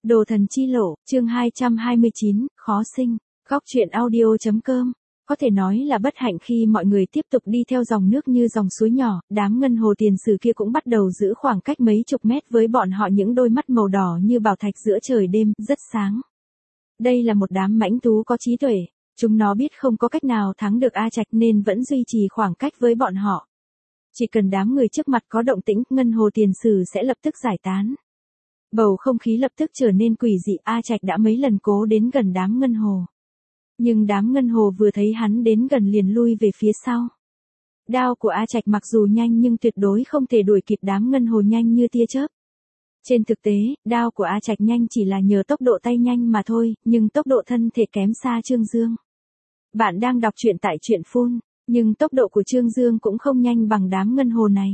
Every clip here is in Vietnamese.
Đồ thần chi lộ, chương 229, khó sinh. Góc truyện audio.com. Có thể nói là bất hạnh khi mọi người tiếp tục đi theo dòng nước như dòng suối nhỏ, đám ngân hồ tiền sử kia cũng bắt đầu giữ khoảng cách mấy chục mét với bọn họ, những đôi mắt màu đỏ như bảo thạch giữa trời đêm, rất sáng. Đây là một đám mãnh thú có trí tuệ, chúng nó biết không có cách nào thắng được A Trạch nên vẫn duy trì khoảng cách với bọn họ. Chỉ cần đám người trước mặt có động tĩnh, ngân hồ tiền sử sẽ lập tức giải tán. Bầu không khí lập tức trở nên quỷ dị. A Trạch đã mấy lần cố đến gần đám ngân hồ. Nhưng đám ngân hồ vừa thấy hắn đến gần liền lui về phía sau. Đao của A Trạch mặc dù nhanh nhưng tuyệt đối không thể đuổi kịp đám ngân hồ nhanh như tia chớp. Trên thực tế, đao của A Trạch nhanh chỉ là nhờ tốc độ tay nhanh mà thôi, nhưng tốc độ thân thể kém xa Trương Dương. Bạn đang đọc truyện tại truyện Phun, nhưng tốc độ của Trương Dương cũng không nhanh bằng đám ngân hồ này.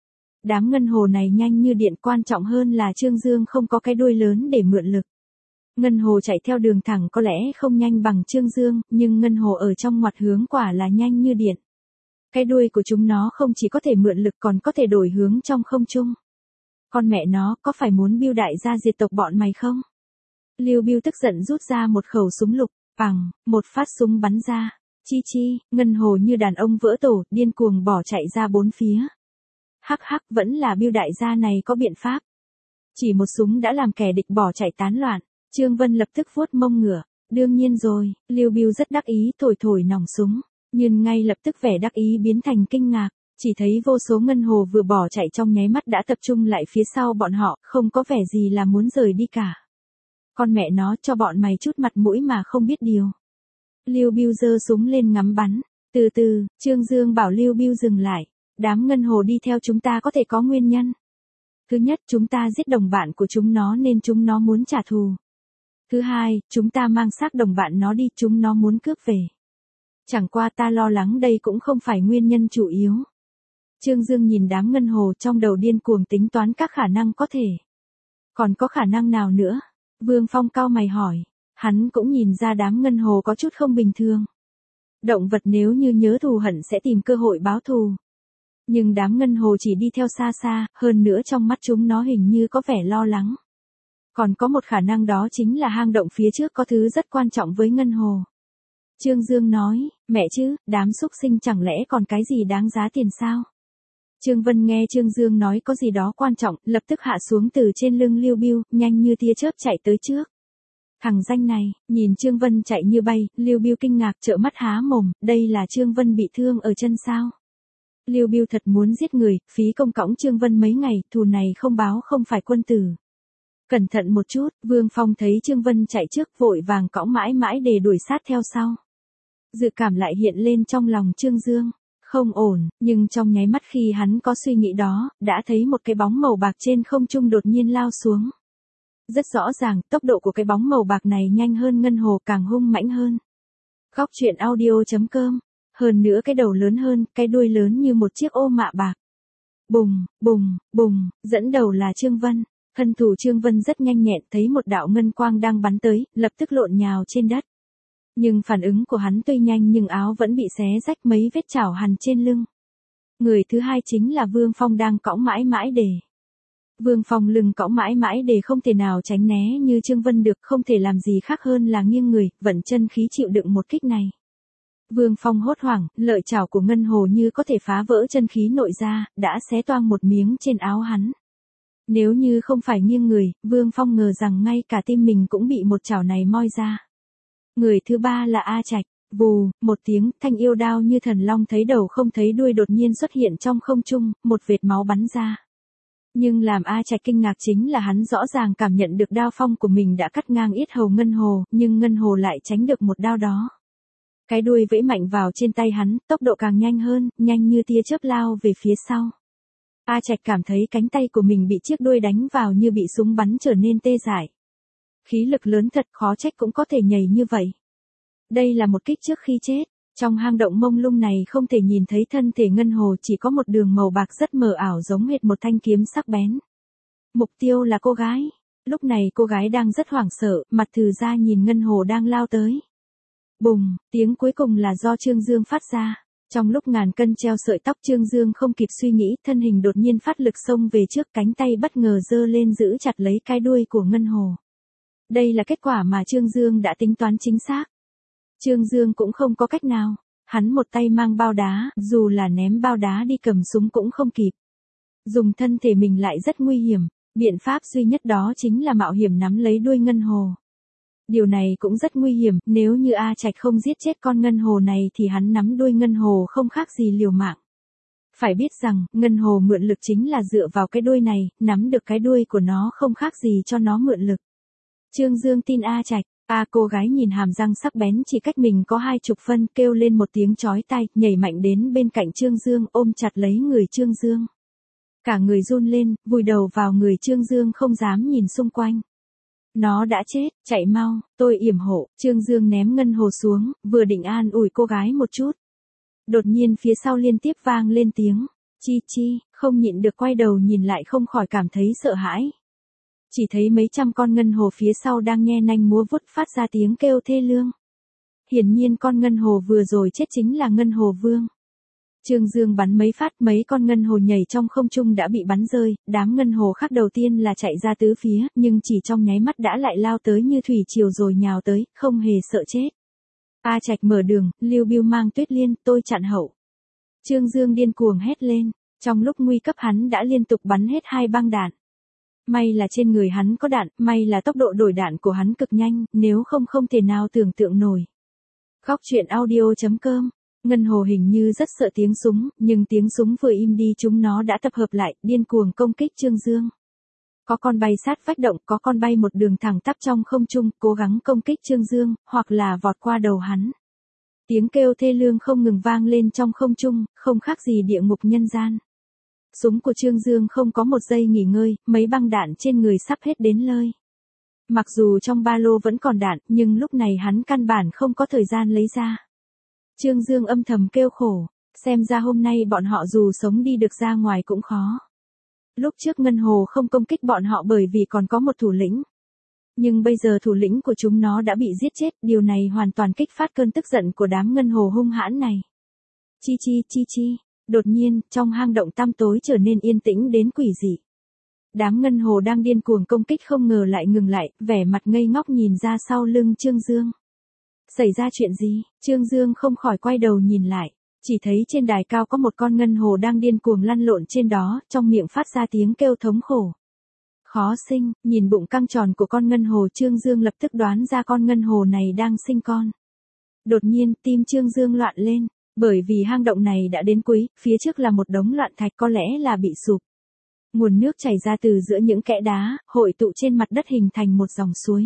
Đám ngân hồ này nhanh như điện, quan trọng hơn là Trương Dương không có cái đuôi lớn để mượn lực. Ngân hồ chạy theo đường thẳng có lẽ không nhanh bằng Trương Dương, nhưng ngân hồ ở trong ngoặt hướng quả là nhanh như điện. Cái đuôi của chúng nó không chỉ có thể mượn lực còn có thể đổi hướng trong không trung. Con mẹ nó, có phải muốn Bưu đại gia diệt tộc bọn mày không? Lưu Bưu tức giận rút ra một khẩu súng lục, bằng, một phát súng bắn ra. Chi chi, ngân hồ như đàn ông vỡ tổ, điên cuồng bỏ chạy ra bốn phía. Hắc hắc, vẫn là Bưu đại gia này có biện pháp. Chỉ một súng đã làm kẻ địch bỏ chạy tán loạn. Trương Vân lập tức vuốt mông ngựa. Đương nhiên rồi, Lưu Bưu rất đắc ý thổi thổi nòng súng. Nhưng ngay lập tức vẻ đắc ý biến thành kinh ngạc. Chỉ thấy vô số ngân hồ vừa bỏ chạy trong nháy mắt đã tập trung lại phía sau bọn họ, không có vẻ gì là muốn rời đi cả. Con mẹ nó, cho bọn mày chút mặt mũi mà không biết điều. Lưu Bưu giơ súng lên ngắm bắn. Từ từ, Trương Dương bảo Lưu Bưu dừng lại. Đám ngân hồ đi theo chúng ta có thể có nguyên nhân. Thứ nhất, chúng ta giết đồng bạn của chúng nó nên chúng nó muốn trả thù. Thứ hai, chúng ta mang xác đồng bạn nó đi, chúng nó muốn cướp về. Chẳng qua ta lo lắng đây cũng không phải nguyên nhân chủ yếu. Trương Dương nhìn đám ngân hồ trong đầu điên cuồng tính toán các khả năng có thể. Còn có khả năng nào nữa? Vương Phong cau mày hỏi. Hắn cũng nhìn ra đám ngân hồ có chút không bình thường. Động vật nếu như nhớ thù hận sẽ tìm cơ hội báo thù. Nhưng đám ngân hồ chỉ đi theo xa xa, hơn nữa trong mắt chúng nó hình như có vẻ lo lắng. Còn có một khả năng đó chính là hang động phía trước có thứ rất quan trọng với ngân hồ. Trương Dương nói, mẹ chứ, đám xúc sinh chẳng lẽ còn cái gì đáng giá tiền sao? Trương Vân nghe Trương Dương nói có gì đó quan trọng, lập tức hạ xuống từ trên lưng Lưu Bưu, nhanh như tia chớp chạy tới trước. Thằng danh này, nhìn Trương Vân chạy như bay, Lưu Bưu kinh ngạc trợn mắt há mồm, đây là Trương Vân bị thương ở chân sao? Lưu Bưu thật muốn giết người, phí công cõng Trương Vân mấy ngày, thù này không báo không phải quân tử. Cẩn thận một chút, Vương Phong thấy Trương Vân chạy trước vội vàng cõng mãi mãi để đuổi sát theo sau. Dự cảm lại hiện lên trong lòng Trương Dương. Không ổn, nhưng trong nháy mắt khi hắn có suy nghĩ đó, đã thấy một cái bóng màu bạc trên không trung đột nhiên lao xuống. Rất rõ ràng, tốc độ của cái bóng màu bạc này nhanh hơn ngân hồ, càng hung mãnh hơn. Góc truyện audio.com. Hơn nữa cái đầu lớn hơn, cái đuôi lớn như một chiếc ô mạ bạc. Bùng, bùng, bùng, dẫn đầu là Trương Vân. Thân thủ Trương Vân rất nhanh nhẹn, thấy một đạo ngân quang đang bắn tới, lập tức lộn nhào trên đất. Nhưng phản ứng của hắn tuy nhanh nhưng áo vẫn bị xé rách mấy vết chảo hằn trên lưng. Người thứ hai chính là Vương Phong đang cõng mãi mãi đề. Vương Phong lưng cõng mãi mãi đề không thể nào tránh né như Trương Vân được, không thể làm gì khác hơn là nghiêng người, vận chân khí chịu đựng một kích này. Vương Phong hốt hoảng, lợi chảo của ngân hồ như có thể phá vỡ chân khí nội ra, đã xé toang một miếng trên áo hắn. Nếu như không phải nghiêng người, Vương Phong ngờ rằng ngay cả tim mình cũng bị một chảo này moi ra. Người thứ ba là A Trạch. Vù, một tiếng, thanh yêu đao như thần long thấy đầu không thấy đuôi đột nhiên xuất hiện trong không trung, một vệt máu bắn ra. Nhưng làm A Trạch kinh ngạc chính là hắn rõ ràng cảm nhận được đao phong của mình đã cắt ngang yết hầu ngân hồ, nhưng ngân hồ lại tránh được một đao đó. Cái đuôi vẫy mạnh vào trên tay hắn, tốc độ càng nhanh hơn, nhanh như tia chớp lao về phía sau. A Trạch cảm thấy cánh tay của mình bị chiếc đuôi đánh vào như bị súng bắn trở nên tê dại. Khí lực lớn thật, khó trách cũng có thể nhảy như vậy. Đây là một kích trước khi chết. Trong hang động mông lung này không thể nhìn thấy thân thể ngân hồ, chỉ có một đường màu bạc rất mờ ảo giống hệt một thanh kiếm sắc bén. Mục tiêu là cô gái. Lúc này cô gái đang rất hoảng sợ, mặt thừ ra nhìn ngân hồ đang lao tới. Bùng, tiếng cuối cùng là do Trương Dương phát ra. Trong lúc ngàn cân treo sợi tóc, Trương Dương không kịp suy nghĩ, thân hình đột nhiên phát lực xông về trước, cánh tay bất ngờ giơ lên giữ chặt lấy cái đuôi của ngân hồ. Đây là kết quả mà Trương Dương đã tính toán chính xác. Trương Dương cũng không có cách nào. Hắn một tay mang bao đá, dù là ném bao đá đi cầm súng cũng không kịp. Dùng thân thể mình lại rất nguy hiểm, biện pháp duy nhất đó chính là mạo hiểm nắm lấy đuôi ngân hồ. Điều này cũng rất nguy hiểm, nếu như A Trạch không giết chết con ngân hồ này thì hắn nắm đuôi ngân hồ không khác gì liều mạng. Phải biết rằng, ngân hồ mượn lực chính là dựa vào cái đuôi này, nắm được cái đuôi của nó không khác gì cho nó mượn lực. Trương Dương tin A Trạch. Cô gái nhìn hàm răng sắc bén chỉ cách mình có 20 phân, kêu lên một tiếng chói tai, nhảy mạnh đến bên cạnh Trương Dương, ôm chặt lấy người Trương Dương. Cả người run lên, vùi đầu vào người Trương Dương không dám nhìn xung quanh. Nó đã chết, chạy mau, tôi yểm hộ. Trương Dương ném ngân hồ xuống, vừa định an ủi cô gái một chút. Đột nhiên phía sau liên tiếp vang lên tiếng, chi chi, không nhịn được quay đầu nhìn lại không khỏi cảm thấy sợ hãi. Chỉ thấy mấy trăm con ngân hồ phía sau đang nhe nanh múa vuốt phát ra tiếng kêu thê lương. Hiển nhiên con ngân hồ vừa rồi chết chính là ngân hồ vương. Trương Dương bắn mấy phát, mấy con ngân hồ nhảy trong không trung đã bị bắn rơi, đám ngân hồ khác đầu tiên là chạy ra tứ phía, nhưng chỉ trong nháy mắt đã lại lao tới như thủy triều rồi nhào tới, không hề sợ chết. A Trạch mở đường, Lưu Bưu mang Tuyết Liên, tôi chặn hậu. Trương Dương điên cuồng hét lên, trong lúc nguy cấp hắn đã liên tục bắn hết 2 băng đạn. May là trên người hắn có đạn, may là tốc độ đổi đạn của hắn cực nhanh, nếu không không thể nào tưởng tượng nổi. Góc truyện audio.com. Ngân hồ hình như rất sợ tiếng súng, nhưng tiếng súng vừa im đi chúng nó đã tập hợp lại, điên cuồng công kích Trương Dương. Có con bay sát vách động, có con bay một đường thẳng tắp trong không trung, cố gắng công kích Trương Dương, hoặc là vọt qua đầu hắn. Tiếng kêu thê lương không ngừng vang lên trong không trung, không khác gì địa ngục nhân gian. Súng của Trương Dương không có một giây nghỉ ngơi, mấy băng đạn trên người sắp hết đến nơi. Mặc dù trong ba lô vẫn còn đạn, nhưng lúc này hắn căn bản không có thời gian lấy ra. Trương Dương âm thầm kêu khổ, xem ra hôm nay bọn họ dù sống đi được ra ngoài cũng khó. Lúc trước ngân hồ không công kích bọn họ bởi vì còn có một thủ lĩnh. Nhưng bây giờ thủ lĩnh của chúng nó đã bị giết chết, điều này hoàn toàn kích phát cơn tức giận của đám ngân hồ hung hãn này. Chi chi chi chi, đột nhiên, trong hang động tăm tối trở nên yên tĩnh đến quỷ dị. Đám ngân hồ đang điên cuồng công kích không ngờ lại ngừng lại, vẻ mặt ngây ngốc nhìn ra sau lưng Trương Dương. Xảy ra chuyện gì? Trương Dương không khỏi quay đầu nhìn lại, chỉ thấy trên đài cao có một con ngân hồ đang điên cuồng lăn lộn trên đó, trong miệng phát ra tiếng kêu thống khổ. Khó sinh, nhìn bụng căng tròn của con ngân hồ Trương Dương lập tức đoán ra con ngân hồ này đang sinh con. Đột nhiên, tim Trương Dương loạn lên, bởi vì hang động này đã đến cuối, phía trước là một đống loạn thạch có lẽ là bị sụp. Nguồn nước chảy ra từ giữa những kẽ đá, hội tụ trên mặt đất hình thành một dòng suối.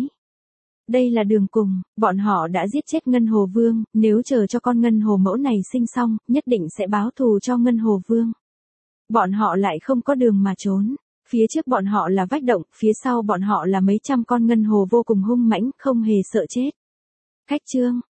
Đây là đường cùng, bọn họ đã giết chết Ngân Hồ Vương, nếu chờ cho con Ngân Hồ mẫu này sinh xong, nhất định sẽ báo thù cho Ngân Hồ Vương. Bọn họ lại không có đường mà trốn, phía trước bọn họ là vách động, phía sau bọn họ là mấy trăm con Ngân Hồ vô cùng hung mãnh, không hề sợ chết. Khách trương,